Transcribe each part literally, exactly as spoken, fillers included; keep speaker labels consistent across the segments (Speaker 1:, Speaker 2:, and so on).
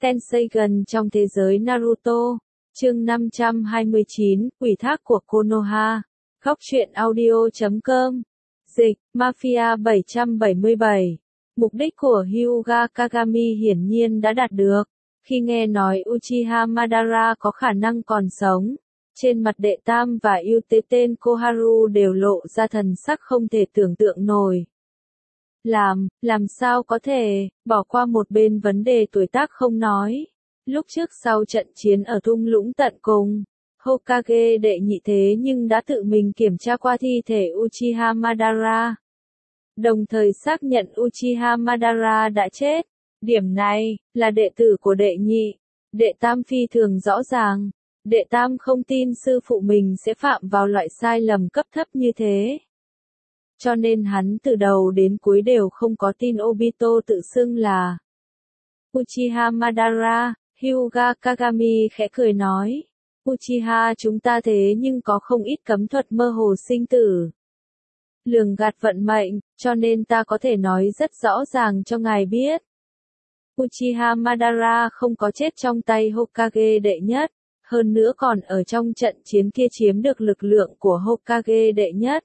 Speaker 1: Tenseigan trong thế giới Naruto. Chương năm trăm hai mươi chín, ủy thác của Konoha. Góc truyện audio chấm com. Dịch, Mafia bảy trăm bảy mươi bảy. Mục đích của Hyuga Kagami hiển nhiên đã đạt được. Khi nghe nói Uchiha Madara có khả năng còn sống, trên mặt Đệ Tam và Yuteten Koharu đều lộ ra thần sắc không thể tưởng tượng nổi. Làm, làm sao có thể, bỏ qua một bên vấn đề tuổi tác không nói. Lúc trước sau trận chiến ở thung lũng tận cùng, Hokage đệ nhị thế nhưng đã tự mình kiểm tra qua thi thể Uchiha Madara. Đồng thời xác nhận Uchiha Madara đã chết. Điểm này, là đệ tử của đệ nhị. Đệ Tam phi thường rõ ràng. Đệ Tam không tin sư phụ mình sẽ phạm vào loại sai lầm cấp thấp như thế. Cho nên hắn từ đầu đến cuối đều không có tin Obito tự xưng là Uchiha Madara. Hyuga Kagami khẽ cười nói. Uchiha chúng ta thế nhưng có không ít cấm thuật mơ hồ sinh tử. Lường gạt vận mệnh, cho nên ta có thể nói rất rõ ràng cho ngài biết. Uchiha Madara không có chết trong tay Hokage đệ nhất, hơn nữa còn ở trong trận chiến kia chiếm được lực lượng của Hokage đệ nhất.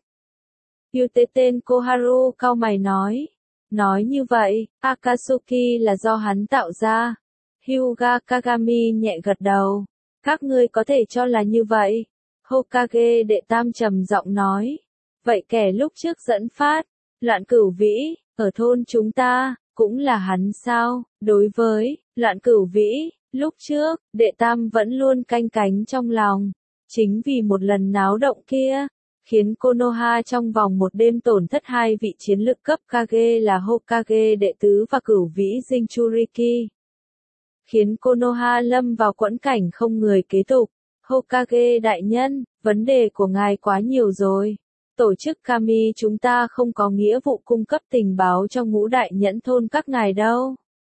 Speaker 1: Yuteten Koharu cau mày nói. Nói như vậy, Akatsuki là do hắn tạo ra. Hyuga Kagami nhẹ gật đầu. Các ngươi có thể cho là như vậy. Hokage đệ Tam trầm giọng nói. Vậy kẻ lúc trước dẫn phát, Loạn Cửu Vĩ, ở thôn chúng ta, cũng là hắn sao? Đối với Loạn Cửu Vĩ, lúc trước, đệ Tam vẫn luôn canh cánh trong lòng. Chính vì một lần náo động kia, khiến Konoha trong vòng một đêm tổn thất hai vị chiến lực cấp Kage là Hokage đệ tứ và Cửu Vĩ Jinchuriki. Khiến Konoha lâm vào quẫn cảnh không người kế tục. Hokage đại nhân, vấn đề của ngài quá nhiều rồi. Tổ chức Kami chúng ta không có nghĩa vụ cung cấp tình báo cho ngũ đại nhẫn thôn các ngài đâu.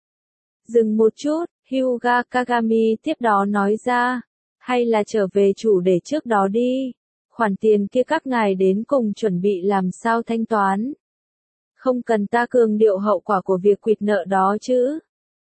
Speaker 1: Dừng một chút, Hyuga Kagami tiếp đó nói ra. Hay là trở về chủ đề trước đó đi. Khoản tiền kia các ngài đến cùng chuẩn bị làm sao thanh toán. Không cần ta cường điệu hậu quả của việc quỵt nợ đó chứ.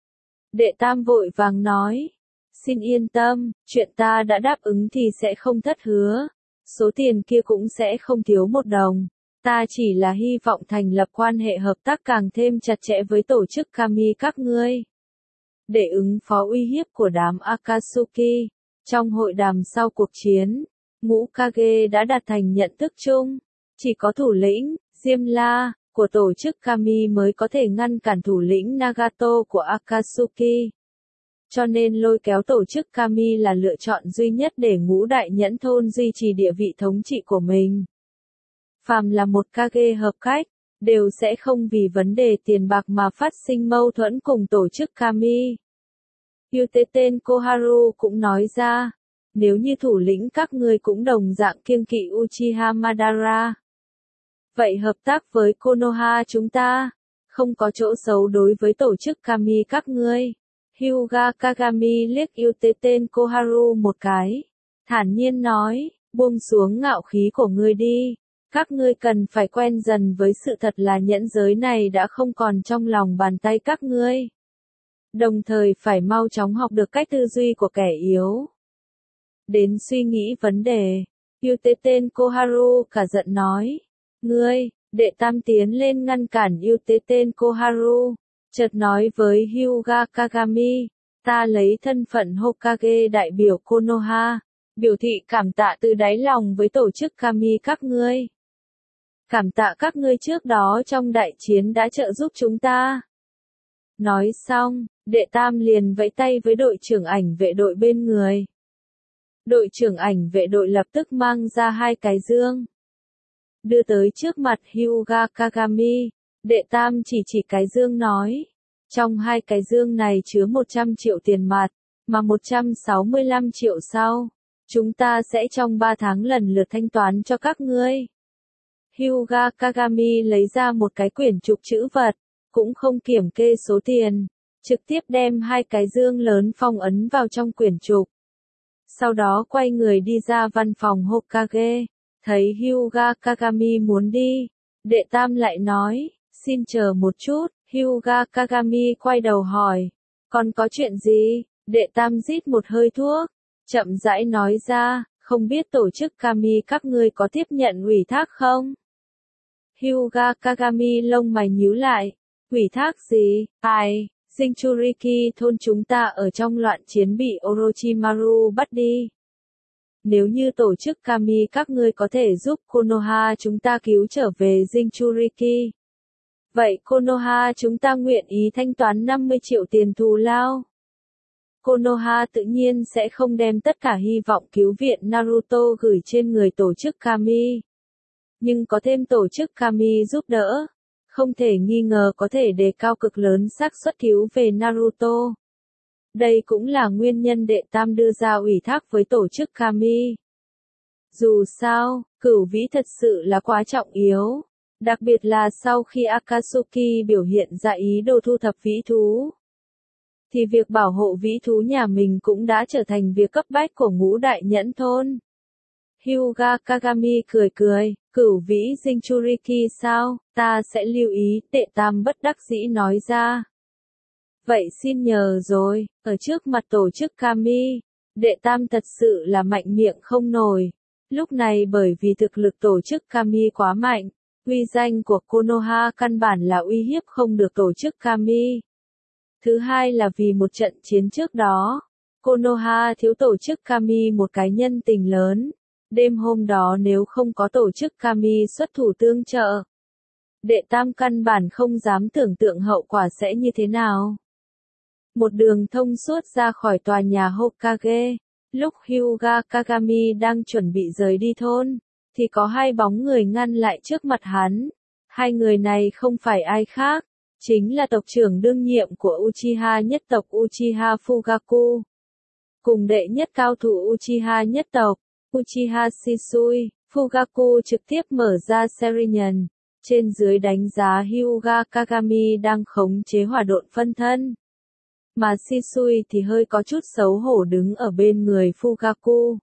Speaker 1: Đệ Tam vội vàng nói. Xin yên tâm, chuyện ta đã đáp ứng thì sẽ không thất hứa. Số tiền kia cũng sẽ không thiếu một đồng. Ta chỉ là hy vọng thành lập quan hệ hợp tác càng thêm chặt chẽ với tổ chức Kami các ngươi. Để ứng phó uy hiếp của đám Akatsuki. Trong hội đàm sau cuộc chiến, ngũ Kage đã đạt thành nhận thức chung. Chỉ có thủ lĩnh, Diêm La, của tổ chức Kami mới có thể ngăn cản thủ lĩnh Nagato của Akatsuki. Cho nên lôi kéo tổ chức Kami là lựa chọn duy nhất để ngũ đại nhẫn thôn duy trì địa vị thống trị của mình. Phàm là một Kage hợp cách, đều sẽ không vì vấn đề tiền bạc mà phát sinh mâu thuẫn cùng tổ chức Kami. Yuteten Koharu cũng nói ra, nếu như thủ lĩnh các ngươi cũng đồng dạng kiêng kỵ Uchiha Madara. Vậy hợp tác với Konoha chúng ta, không có chỗ xấu đối với tổ chức Kami các ngươi. Hyuga Kagami liếc Yuteten Koharu một cái. Thản nhiên nói, buông xuống ngạo khí của ngươi đi. Các ngươi cần phải quen dần với sự thật là nhẫn giới này đã không còn trong lòng bàn tay các ngươi. Đồng thời phải mau chóng học được cách tư duy của kẻ yếu. Đến suy nghĩ vấn đề. Yuteten Koharu cả giận nói. Ngươi, đệ Tam tiến lên ngăn cản Yuteten Koharu. Chợt nói với Hyuga Kagami. Ta lấy thân phận Hokage đại biểu Konoha. Biểu thị cảm tạ từ đáy lòng với tổ chức Kami các ngươi. Cảm tạ các ngươi trước đó trong đại chiến đã trợ giúp chúng ta. Nói xong, đệ Tam liền vẫy tay với đội trưởng ảnh vệ đội bên người. Đội trưởng ảnh vệ đội lập tức mang ra hai cái dương. Đưa tới trước mặt Hyuga Kagami, đệ Tam chỉ chỉ cái dương nói. Trong hai cái dương này chứa một trăm triệu tiền mặt, mà một trăm sáu mươi lăm triệu sau. Chúng ta sẽ trong ba tháng lần lượt thanh toán cho các ngươi. Hyuga Kagami lấy ra một cái quyển trục chữ vật, cũng không kiểm kê số tiền, trực tiếp đem hai cái dương lớn phong ấn vào trong quyển trục. Sau đó quay người đi ra văn phòng Hokage, thấy Hyuga Kagami muốn đi, đệ Tam lại nói, xin chờ một chút, Hyuga Kagami quay đầu hỏi, Còn có chuyện gì? Đệ Tam rít một hơi thuốc, chậm rãi nói ra, không biết tổ chức Kami các ngươi có tiếp nhận ủy thác không? Hyuga Kagami lông mày nhíu lại, ủy thác gì? Ai? Jinchuriki thôn chúng ta ở trong loạn chiến bị Orochimaru bắt đi. Nếu như tổ chức Kami các ngươi có thể giúp Konoha chúng ta cứu trở về Jinchuriki. Vậy Konoha chúng ta nguyện ý thanh toán năm mươi triệu tiền thù lao. Konoha tự nhiên sẽ không đem tất cả hy vọng cứu viện Naruto gửi trên người tổ chức Kami. Nhưng có thêm tổ chức Kami giúp đỡ, không thể nghi ngờ có thể đề cao cực lớn xác suất cứu về Naruto. Đây cũng là nguyên nhân Đệ Tam đưa ra ủy thác với tổ chức Kami. Dù sao, cửu vĩ thật sự là quá trọng yếu, đặc biệt là sau khi Akatsuki biểu hiện ra ý đồ thu thập vĩ thú. Thì việc bảo hộ vĩ thú nhà mình cũng đã trở thành việc cấp bách của ngũ đại nhẫn thôn. Hyuga Kagami cười cười, cửu vĩ Jinchuriki sao, ta sẽ lưu ý, Đệ Tam bất đắc dĩ nói ra. Vậy xin nhờ rồi, ở trước mặt tổ chức Kami, Đệ Tam thật sự là mạnh miệng không nổi. Lúc này bởi vì thực lực tổ chức Kami quá mạnh, uy danh của Konoha căn bản là uy hiếp không được tổ chức Kami. Thứ hai là vì một trận chiến trước đó, Konoha thiếu tổ chức Kami một cái nhân tình lớn. Đêm hôm đó nếu không có tổ chức Kami xuất thủ tương trợ, Đệ Tam căn bản không dám tưởng tượng hậu quả sẽ như thế nào. Một đường thông suốt ra khỏi tòa nhà Hokage, lúc Hyuga Kagami đang chuẩn bị rời đi thôn, thì có hai bóng người ngăn lại trước mặt hắn. Hai người này không phải ai khác, chính là tộc trưởng đương nhiệm của Uchiha nhất tộc Uchiha Fugaku. Cùng đệ nhất cao thủ Uchiha nhất tộc, Uchiha Shisui, Fugaku trực tiếp mở ra Sharingan, trên dưới đánh giá Hyuga Kagami đang khống chế hỏa độn phân thân. Mà Shisui thì hơi có chút xấu hổ đứng ở bên người Fugaku.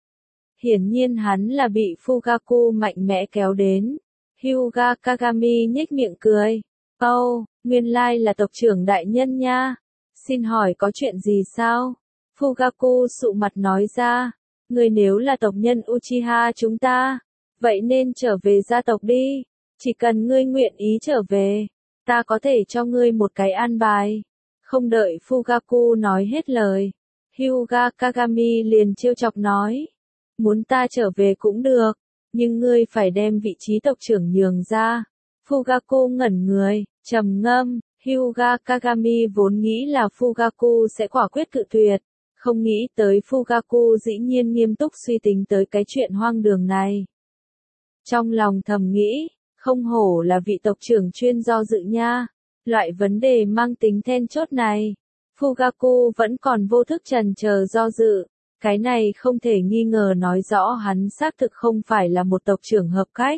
Speaker 1: Hiển nhiên hắn là bị Fugaku mạnh mẽ kéo đến. Hyuga Kagami nhếch miệng cười. "Âu, nguyên lai là tộc trưởng đại nhân nha. Xin hỏi có chuyện gì sao?" Fugaku sụ mặt nói ra. "Ngươi nếu là tộc nhân Uchiha chúng ta, vậy nên trở về gia tộc đi. Chỉ cần ngươi nguyện ý trở về, ta có thể cho ngươi một cái an bài." Không đợi Fugaku nói hết lời, Hyuga Kagami liền trêu chọc nói. "Muốn ta trở về cũng được, nhưng ngươi phải đem vị trí tộc trưởng nhường ra." Fugaku ngẩn người, trầm ngâm, Hyuga Kagami vốn nghĩ là Fugaku sẽ quả quyết cự tuyệt, không nghĩ tới Fugaku dĩ nhiên nghiêm túc suy tính tới cái chuyện hoang đường này. Trong lòng thầm nghĩ, không hổ là vị tộc trưởng chuyên do dự nha. Loại vấn đề mang tính then chốt này, Fugaku vẫn còn vô thức trần chờ do dự, cái này không thể nghi ngờ nói rõ hắn xác thực không phải là một tộc trưởng hợp cách.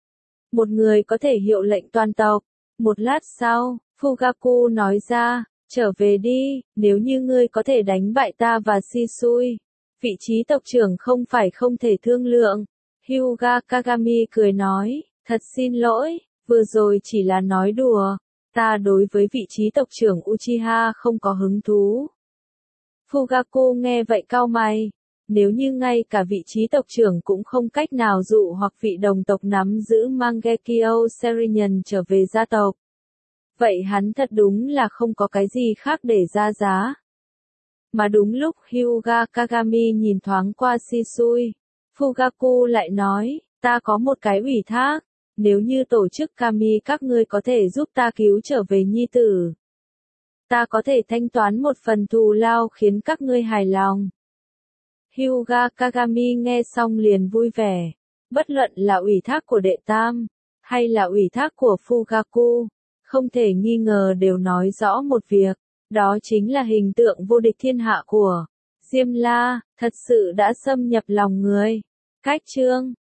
Speaker 1: Một người có thể hiệu lệnh toàn tộc. Một lát sau, Fugaku nói ra, "Trở về đi, nếu như ngươi có thể đánh bại ta và Shisui, vị trí tộc trưởng không phải không thể thương lượng." Hyuga Kagami cười nói, "Thật xin lỗi, vừa rồi chỉ là nói đùa. Ta đối với vị trí tộc trưởng Uchiha không có hứng thú." Fugaku nghe vậy cau mày. Nếu như ngay cả vị trí tộc trưởng cũng không cách nào dụ hoặc vị đồng tộc nắm giữ Mangekyo Sharingan trở về gia tộc, vậy hắn thật đúng là không có cái gì khác để ra giá. Mà đúng lúc Hyuga Kagami nhìn thoáng qua Shisui, Fugaku lại nói, "Ta có một cái ủy thác. Nếu như tổ chức Kami các ngươi có thể giúp ta cứu trở về nhi tử, ta có thể thanh toán một phần thù lao khiến các ngươi hài lòng." Hyuga Kagami nghe xong liền vui vẻ. Bất luận là ủy thác của Đệ Tam, hay là ủy thác của Fugaku, không thể nghi ngờ đều nói rõ một việc, đó chính là hình tượng vô địch thiên hạ của Diêm La, thật sự đã xâm nhập lòng người. Cách chương